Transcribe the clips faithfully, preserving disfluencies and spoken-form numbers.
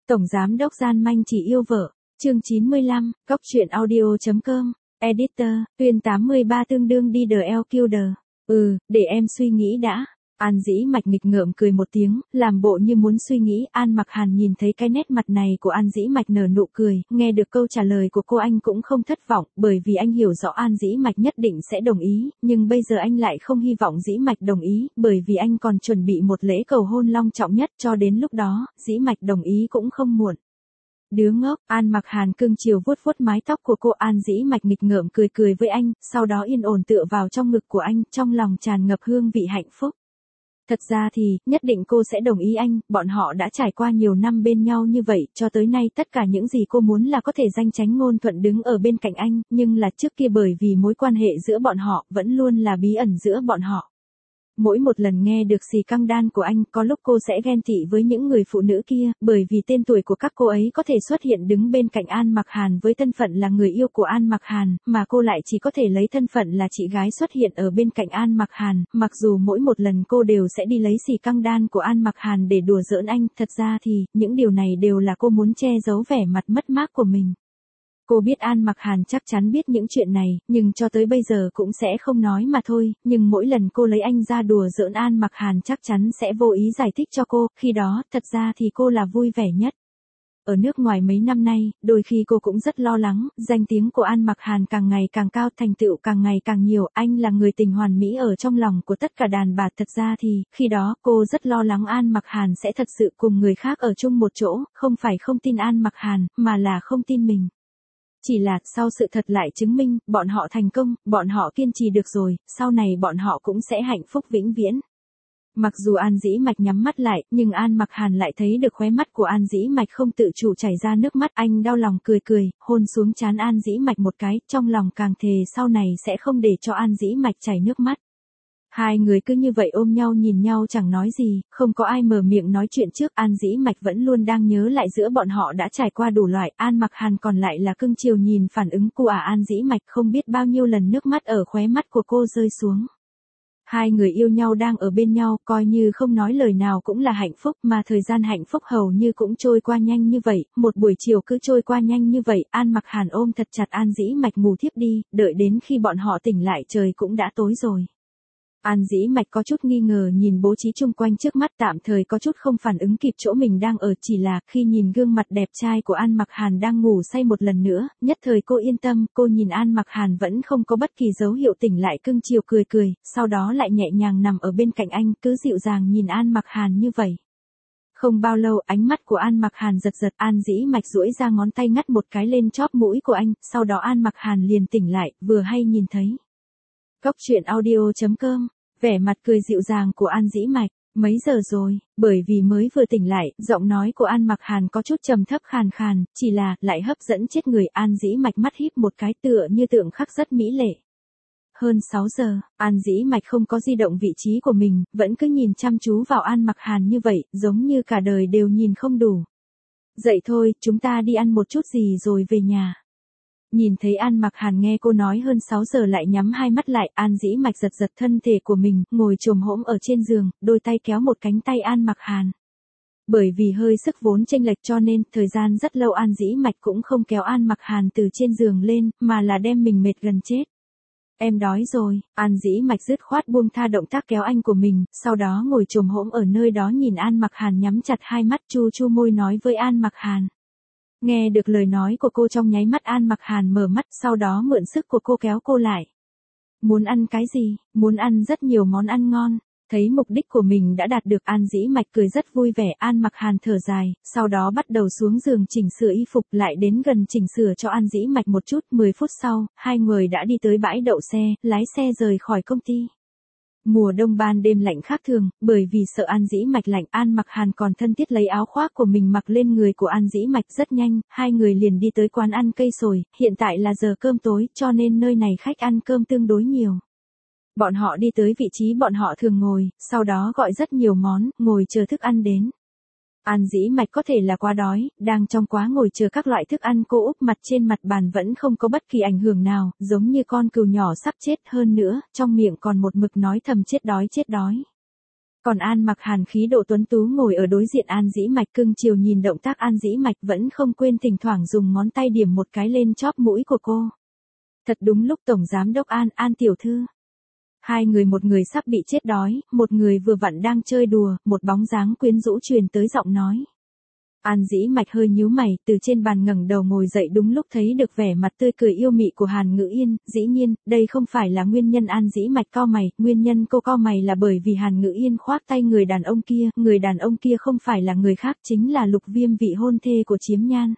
Tổng giám đốc gian manh chỉ yêu vợ, chương chín mươi lăm, góc truyện audio.com, editor, tuyên tám mươi ba tương đương đi đờ eo kill đờ. Ừ, để em suy nghĩ đã. An Dĩ Mạch nghịch ngợm cười một tiếng, làm bộ như muốn suy nghĩ. An Mặc Hàn nhìn thấy cái nét mặt này của An Dĩ Mạch nở nụ cười, nghe được câu trả lời của cô anh cũng không thất vọng, bởi vì anh hiểu rõ An Dĩ Mạch nhất định sẽ đồng ý, nhưng bây giờ anh lại không hy vọng Dĩ Mạch đồng ý, bởi vì anh còn chuẩn bị một lễ cầu hôn long trọng nhất, cho đến lúc đó, Dĩ Mạch đồng ý cũng không muộn. Đứa ngốc. An Mặc Hàn cưng chiều vuốt vuốt mái tóc của cô. An Dĩ Mạch nghịch ngợm cười cười với anh, sau đó yên ổn tựa vào trong ngực của anh, trong lòng tràn ngập hương vị hạnh phúc. Thật ra thì, nhất định cô sẽ đồng ý anh, bọn họ đã trải qua nhiều năm bên nhau như vậy, cho tới nay tất cả những gì cô muốn là có thể danh chánh ngôn thuận đứng ở bên cạnh anh, nhưng là trước kia bởi vì mối quan hệ giữa bọn họ, vẫn luôn là bí ẩn giữa bọn họ. Mỗi một lần nghe được xì căng đan của anh, có lúc cô sẽ ghen tị với những người phụ nữ kia, bởi vì tên tuổi của các cô ấy có thể xuất hiện đứng bên cạnh An Mặc Hàn với thân phận là người yêu của An Mặc Hàn, mà cô lại chỉ có thể lấy thân phận là chị gái xuất hiện ở bên cạnh An Mặc Hàn, mặc dù mỗi một lần cô đều sẽ đi lấy xì căng đan của An Mặc Hàn để đùa giỡn anh, thật ra thì, những điều này đều là cô muốn che giấu vẻ mặt mất mát của mình. Cô biết An Mặc Hàn chắc chắn biết những chuyện này, nhưng cho tới bây giờ cũng sẽ không nói mà thôi, nhưng mỗi lần cô lấy anh ra đùa giỡn An Mặc Hàn chắc chắn sẽ vô ý giải thích cho cô, khi đó, thật ra thì cô là vui vẻ nhất. Ở nước ngoài mấy năm nay, đôi khi cô cũng rất lo lắng, danh tiếng của An Mặc Hàn càng ngày càng cao, thành tựu càng ngày càng nhiều, anh là người tình hoàn mỹ ở trong lòng của tất cả đàn bà. Thật ra thì, khi đó, cô rất lo lắng An Mặc Hàn sẽ thật sự cùng người khác ở chung một chỗ, không phải không tin An Mặc Hàn, mà là không tin mình. Chỉ là, sau sự thật lại chứng minh, bọn họ thành công, bọn họ kiên trì được rồi, sau này bọn họ cũng sẽ hạnh phúc vĩnh viễn. Mặc dù An Dĩ Mạch nhắm mắt lại, nhưng An Mặc Hàn lại thấy được khóe mắt của An Dĩ Mạch không tự chủ chảy ra nước mắt, anh đau lòng cười cười, hôn xuống trán An Dĩ Mạch một cái, trong lòng càng thề sau này sẽ không để cho An Dĩ Mạch chảy nước mắt. Hai người cứ như vậy ôm nhau nhìn nhau chẳng nói gì, không có ai mở miệng nói chuyện trước. An Dĩ Mạch vẫn luôn đang nhớ lại giữa bọn họ đã trải qua đủ loại, An Mặc Hàn còn lại là cưng chiều nhìn phản ứng của An Dĩ Mạch, không biết bao nhiêu lần nước mắt ở khóe mắt của cô rơi xuống. Hai người yêu nhau đang ở bên nhau, coi như không nói lời nào cũng là hạnh phúc, mà thời gian hạnh phúc hầu như cũng trôi qua nhanh như vậy, một buổi chiều cứ trôi qua nhanh như vậy. An Mặc Hàn ôm thật chặt An Dĩ Mạch ngủ thiếp đi, đợi đến khi bọn họ tỉnh lại trời cũng đã tối rồi. An Dĩ Mạch có chút nghi ngờ nhìn bố trí chung quanh trước mắt, tạm thời có chút không phản ứng kịp chỗ mình đang ở, chỉ là khi nhìn gương mặt đẹp trai của An Mặc Hàn đang ngủ say một lần nữa, nhất thời cô yên tâm. Cô nhìn An Mặc Hàn vẫn không có bất kỳ dấu hiệu tỉnh lại, cưng chiều cười cười, sau đó lại nhẹ nhàng nằm ở bên cạnh anh, cứ dịu dàng nhìn An Mặc Hàn như vậy. Không bao lâu, ánh mắt của An Mặc Hàn giật giật, An Dĩ Mạch duỗi ra ngón tay ngắt một cái lên chóp mũi của anh, sau đó An Mặc Hàn liền tỉnh lại, vừa hay nhìn thấy. Góc truyện audio.com, vẻ mặt cười dịu dàng của An Dĩ Mạch. Mấy giờ rồi? Bởi vì mới vừa tỉnh lại, giọng nói của An Mặc Hàn có chút trầm thấp khàn khàn, chỉ là, lại hấp dẫn chết người. An Dĩ Mạch mắt híp một cái, tựa như tượng khắc rất mỹ lệ. Hơn sáu giờ, An Dĩ Mạch không có di động vị trí của mình, vẫn cứ nhìn chăm chú vào An Mặc Hàn như vậy, giống như cả đời đều nhìn không đủ. Dậy thôi, chúng ta đi ăn một chút gì rồi về nhà. Nhìn thấy An Mặc Hàn nghe cô nói hơn sáu giờ lại nhắm hai mắt lại, An Dĩ Mạch giật giật thân thể của mình, ngồi chồm hổm ở trên giường, đôi tay kéo một cánh tay An Mặc Hàn. Bởi vì hơi sức vốn chênh lệch cho nên, thời gian rất lâu An Dĩ Mạch cũng không kéo An Mặc Hàn từ trên giường lên, mà là đem mình mệt gần chết. Em đói rồi. An Dĩ Mạch dứt khoát buông tha động tác kéo anh của mình, sau đó ngồi chồm hổm ở nơi đó nhìn An Mặc Hàn nhắm chặt hai mắt, chu chu môi nói với An Mặc Hàn. Nghe được lời nói của cô trong nháy mắt An Mặc Hàn mở mắt, sau đó mượn sức của cô kéo cô lại. Muốn ăn cái gì? Muốn ăn rất nhiều món ăn ngon. Thấy mục đích của mình đã đạt được, An Dĩ Mạch cười rất vui vẻ. An Mặc Hàn thở dài, sau đó bắt đầu xuống giường chỉnh sửa y phục, lại đến gần chỉnh sửa cho An Dĩ Mạch một chút. mười phút sau, hai người đã đi tới bãi đậu xe, lái xe rời khỏi công ty. Mùa đông ban đêm lạnh khác thường, bởi vì sợ An Dĩ Mạch lạnh, An Mặc Hàn còn thân thiết lấy áo khoác của mình mặc lên người của An Dĩ Mạch. Rất nhanh, hai người liền đi tới quán ăn cây sồi, hiện tại là giờ cơm tối, cho nên nơi này khách ăn cơm tương đối nhiều. Bọn họ đi tới vị trí bọn họ thường ngồi, sau đó gọi rất nhiều món, ngồi chờ thức ăn đến. An Dĩ Mạch có thể là quá đói, đang trong quá ngồi chờ các loại thức ăn, cô úp mặt trên mặt bàn vẫn không có bất kỳ ảnh hưởng nào, giống như con cừu nhỏ sắp chết, hơn nữa, trong miệng còn một mực nói thầm chết đói chết đói. Còn An Mặc Hàn khí độ tuấn tú ngồi ở đối diện An Dĩ Mạch cưng chiều nhìn động tác An Dĩ Mạch vẫn không quên thỉnh thoảng dùng ngón tay điểm một cái lên chóp mũi của cô. Thật đúng lúc Tổng Giám Đốc An, An tiểu thư. Hai người, một người sắp bị chết đói, một người vừa vặn đang chơi đùa, một bóng dáng quyến rũ truyền tới giọng nói. An Dĩ Mạch hơi nhíu mày, từ trên bàn ngẩng đầu ngồi dậy đúng lúc thấy được vẻ mặt tươi cười yêu mị của Hàn Ngữ Yên, dĩ nhiên, đây không phải là nguyên nhân An Dĩ Mạch cau mày, nguyên nhân cô cau mày là bởi vì Hàn Ngữ Yên khoác tay người đàn ông kia, người đàn ông kia không phải là người khác chính là Lục Viêm vị hôn thê của Chiếm Nhan.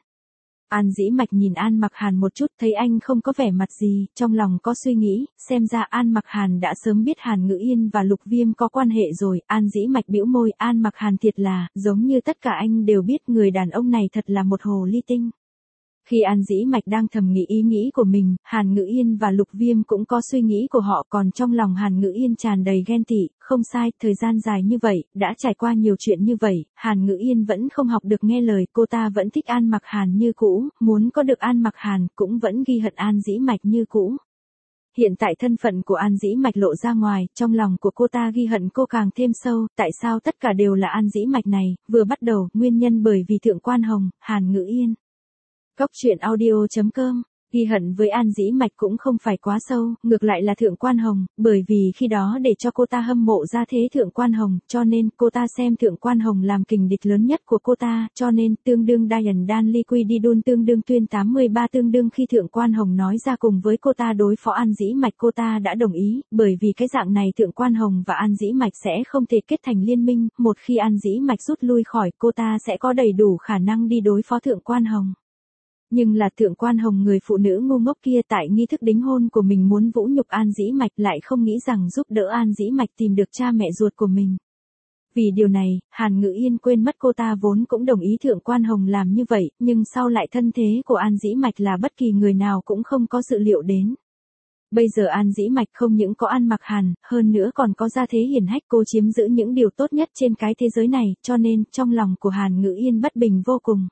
An Dĩ Mạch nhìn An Mặc Hàn một chút thấy anh không có vẻ mặt gì, trong lòng có suy nghĩ, xem ra An Mặc Hàn đã sớm biết Hàn Ngữ Yên và Lục Viêm có quan hệ rồi, An Dĩ Mạch bĩu môi, An Mặc Hàn thiệt là, giống như tất cả anh đều biết người đàn ông này thật là một hồ ly tinh. Khi An Dĩ Mạch đang thầm nghĩ ý nghĩ của mình, Hàn Ngữ Yên và Lục Viêm cũng có suy nghĩ của họ, còn trong lòng Hàn Ngữ Yên tràn đầy ghen tị, không sai, thời gian dài như vậy, đã trải qua nhiều chuyện như vậy, Hàn Ngữ Yên vẫn không học được nghe lời, cô ta vẫn thích An Mặc Hàn như cũ, muốn có được An Mặc Hàn, cũng vẫn ghi hận An Dĩ Mạch như cũ. Hiện tại thân phận của An Dĩ Mạch lộ ra ngoài, trong lòng của cô ta ghi hận cô càng thêm sâu, tại sao tất cả đều là An Dĩ Mạch này, vừa bắt đầu, nguyên nhân bởi vì Thượng Quan Hồng, Hàn Ngữ Yên. Cốc truyện audio chấm com, ghi hận với An Dĩ Mạch cũng không phải quá sâu, ngược lại là Thượng Quan Hồng, bởi vì khi đó để cho cô ta hâm mộ ra thế Thượng Quan Hồng, cho nên cô ta xem Thượng Quan Hồng làm kình địch lớn nhất của cô ta, cho nên tương đương Dayan Dan Ly Quy Đi Đun tương đương Tuyên tám mươi ba tương đương khi Thượng Quan Hồng nói ra cùng với cô ta đối phó An Dĩ Mạch cô ta đã đồng ý, bởi vì cái dạng này Thượng Quan Hồng và An Dĩ Mạch sẽ không thể kết thành liên minh, một khi An Dĩ Mạch rút lui khỏi cô ta sẽ có đầy đủ khả năng đi đối phó Thượng Quan Hồng. Nhưng là Thượng Quan Hồng người phụ nữ ngu ngốc kia tại nghi thức đính hôn của mình muốn vũ nhục An Dĩ Mạch lại không nghĩ rằng giúp đỡ An Dĩ Mạch tìm được cha mẹ ruột của mình. Vì điều này, Hàn Ngữ Yên quên mất cô ta vốn cũng đồng ý Thượng Quan Hồng làm như vậy, nhưng sau lại thân thế của An Dĩ Mạch là bất kỳ người nào cũng không có dự liệu đến. Bây giờ An Dĩ Mạch không những có An Mặc Hàn, hơn nữa còn có gia thế hiển hách, cô chiếm giữ những điều tốt nhất trên cái thế giới này, cho nên trong lòng của Hàn Ngữ Yên bất bình vô cùng.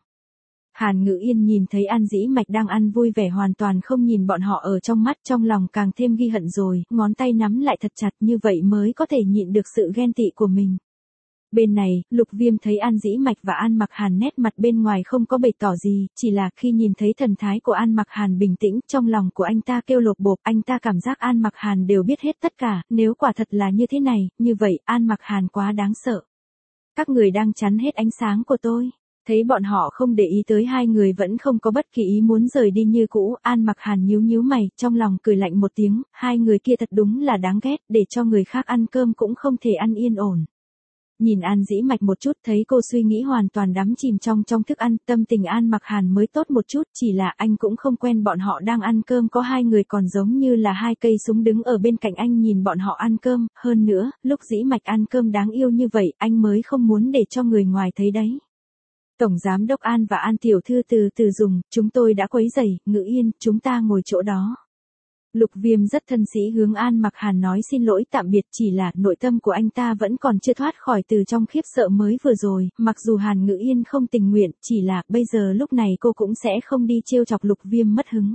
Hàn Ngữ Yên nhìn thấy An Dĩ Mạch đang ăn vui vẻ hoàn toàn không nhìn bọn họ ở trong mắt, trong lòng càng thêm ghi hận rồi, ngón tay nắm lại thật chặt, như vậy mới có thể nhịn được sự ghen tị của mình. Bên này, Lục Viêm thấy An Dĩ Mạch và An Mặc Hàn nét mặt bên ngoài không có bày tỏ gì, chỉ là khi nhìn thấy thần thái của An Mặc Hàn bình tĩnh, trong lòng của anh ta kêu lột bột, anh ta cảm giác An Mặc Hàn đều biết hết tất cả, nếu quả thật là như thế này, như vậy An Mặc Hàn quá đáng sợ. Các người đang chắn hết ánh sáng của tôi. Thấy bọn họ không để ý tới hai người vẫn không có bất kỳ ý muốn rời đi như cũ, An Mặc Hàn nhíu nhíu mày, trong lòng cười lạnh một tiếng, hai người kia thật đúng là đáng ghét, để cho người khác ăn cơm cũng không thể ăn yên ổn. Nhìn An Dĩ Mạch một chút thấy cô suy nghĩ hoàn toàn đắm chìm trong trong thức ăn, tâm tình An Mặc Hàn mới tốt một chút, chỉ là anh cũng không quen bọn họ đang ăn cơm, có hai người còn giống như là hai cây súng đứng ở bên cạnh anh nhìn bọn họ ăn cơm, hơn nữa, lúc Dĩ Mạch ăn cơm đáng yêu như vậy, anh mới không muốn để cho người ngoài thấy đấy. Tổng Giám Đốc An và An Tiểu Thư từ từ dùng, chúng tôi đã quấy rầy, Ngữ Yên, chúng ta ngồi chỗ đó. Lục Viêm rất thân sĩ hướng An Mặc Hàn nói xin lỗi tạm biệt, chỉ là nội tâm của anh ta vẫn còn chưa thoát khỏi từ trong khiếp sợ mới vừa rồi, mặc dù Hàn Ngữ Yên không tình nguyện, chỉ là bây giờ lúc này cô cũng sẽ không đi trêu chọc Lục Viêm mất hứng.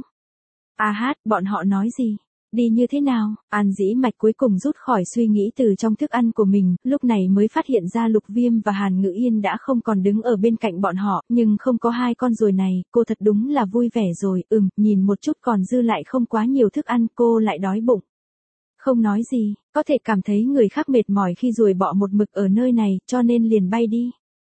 A hát, bọn họ nói gì? Đi như thế nào? An Dĩ Mạch cuối cùng rút khỏi suy nghĩ từ trong thức ăn của mình, lúc này mới phát hiện ra Lục Viêm và Hàn Ngữ Yên đã không còn đứng ở bên cạnh bọn họ, nhưng không có hai con ruồi này, cô thật đúng là vui vẻ rồi, ừm, nhìn một chút còn dư lại không quá nhiều thức ăn, cô lại đói bụng. Không nói gì, có thể cảm thấy người khác mệt mỏi khi ruồi bọ một mực ở nơi này, cho nên liền bay đi.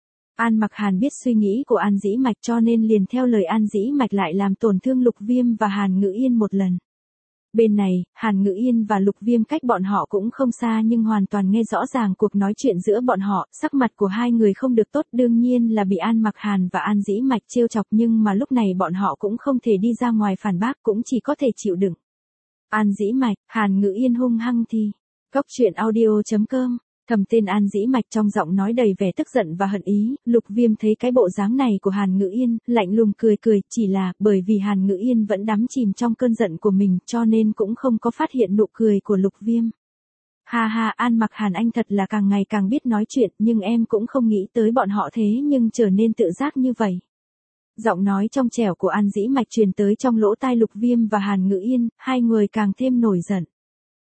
An Mặc Hàn biết suy nghĩ của An Dĩ Mạch cho nên liền theo lời An Dĩ Mạch lại làm tổn thương Lục Viêm và Hàn Ngữ Yên một lần. Bên này, Hàn Ngữ Yên và Lục Viêm cách bọn họ cũng không xa nhưng hoàn toàn nghe rõ ràng cuộc nói chuyện giữa bọn họ, sắc mặt của hai người không được tốt, đương nhiên là bị An Mặc Hàn và An Dĩ Mạch trêu chọc, nhưng mà lúc này bọn họ cũng không thể đi ra ngoài phản bác, cũng chỉ có thể chịu đựng. An Dĩ Mạch, Hàn Ngữ Yên hung hăng thì. Cốc truyện audio chấm com. Thầm tên An Dĩ Mạch trong giọng nói đầy vẻ tức giận và hận ý, Lục Viêm thấy cái bộ dáng này của Hàn Ngữ Yên, lạnh lùng cười cười, chỉ là, bởi vì Hàn Ngữ Yên vẫn đắm chìm trong cơn giận của mình, cho nên cũng không có phát hiện nụ cười của Lục Viêm. Ha ha, An Mặc Hàn anh thật là càng ngày càng biết nói chuyện, nhưng em cũng không nghĩ tới bọn họ thế nhưng trở nên tự giác như vậy. Giọng nói trong trẻo của An Dĩ Mạch truyền tới trong lỗ tai Lục Viêm và Hàn Ngữ Yên, hai người càng thêm nổi giận.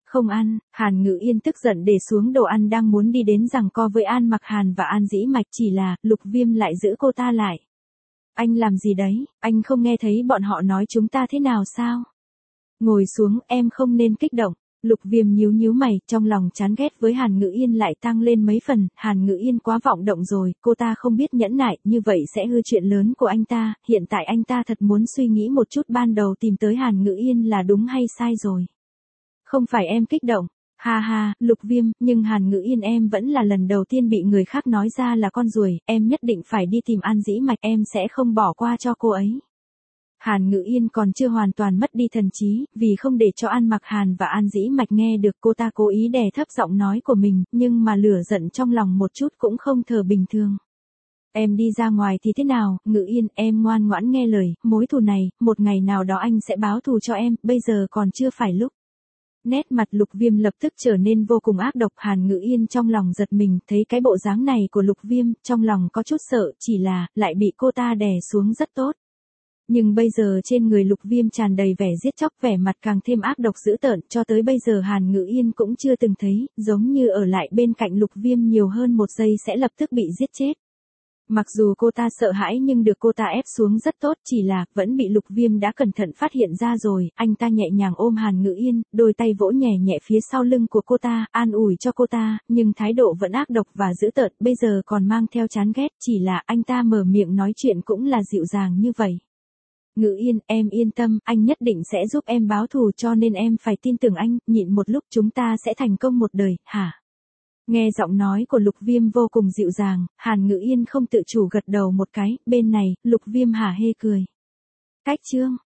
Không ăn, Hàn Ngữ Yên tức giận để xuống đồ ăn đang muốn đi đến giằng co với An Mặc Hàn và An Dĩ Mạch, chỉ là, Lục Viêm lại giữ cô ta lại. Anh làm gì đấy, anh không nghe thấy bọn họ nói chúng ta thế nào sao? Ngồi xuống, em không nên kích động. Lục Viêm nhíu nhíu mày, trong lòng chán ghét với Hàn Ngữ Yên lại tăng lên mấy phần, Hàn Ngữ Yên quá vọng động rồi, cô ta không biết nhẫn nại, như vậy sẽ hư chuyện lớn của anh ta, hiện tại anh ta thật muốn suy nghĩ một chút ban đầu tìm tới Hàn Ngữ Yên là đúng hay sai rồi. Không phải em kích động, ha ha, Lục Viêm, nhưng Hàn Ngữ Yên em vẫn là lần đầu tiên bị người khác nói ra là con ruồi, em nhất định phải đi tìm An Dĩ Mạch, em sẽ không bỏ qua cho cô ấy. Hàn Ngữ Yên còn chưa hoàn toàn mất đi thần trí, vì không để cho An Mặc Hàn và An Dĩ Mạch nghe được, cô ta cố ý đè thấp giọng nói của mình, nhưng mà lửa giận trong lòng một chút cũng không thở bình thường. Em đi ra ngoài thì thế nào, Ngữ Yên, em ngoan ngoãn nghe lời, mối thù này, một ngày nào đó anh sẽ báo thù cho em, bây giờ còn chưa phải lúc. Nét mặt Lục Viêm lập tức trở nên vô cùng ác độc, Hàn Ngữ Yên trong lòng giật mình, thấy cái bộ dáng này của Lục Viêm, trong lòng có chút sợ, chỉ là, lại bị cô ta đè xuống rất tốt. Nhưng bây giờ trên người Lục Viêm tràn đầy vẻ giết chóc, vẻ mặt càng thêm ác độc dữ tợn, cho tới bây giờ Hàn Ngữ Yên cũng chưa từng thấy, giống như ở lại bên cạnh Lục Viêm nhiều hơn một giây sẽ lập tức bị giết chết. Mặc dù cô ta sợ hãi nhưng được cô ta ép xuống rất tốt, chỉ là, vẫn bị Lục Viêm đã cẩn thận phát hiện ra rồi, anh ta nhẹ nhàng ôm Hàn Ngữ Yên, đôi tay vỗ nhẹ nhẹ phía sau lưng của cô ta, an ủi cho cô ta, nhưng thái độ vẫn ác độc và dữ tợn, bây giờ còn mang theo chán ghét, chỉ là anh ta mở miệng nói chuyện cũng là dịu dàng như vậy. Ngữ Yên, em yên tâm, anh nhất định sẽ giúp em báo thù, cho nên em phải tin tưởng anh, nhịn một lúc chúng ta sẽ thành công một đời, hả? Nghe giọng nói của Lục Viêm vô cùng dịu dàng, Hàn Ngữ Yên không tự chủ gật đầu một cái, bên này, Lục Viêm hả hê cười. Cách chương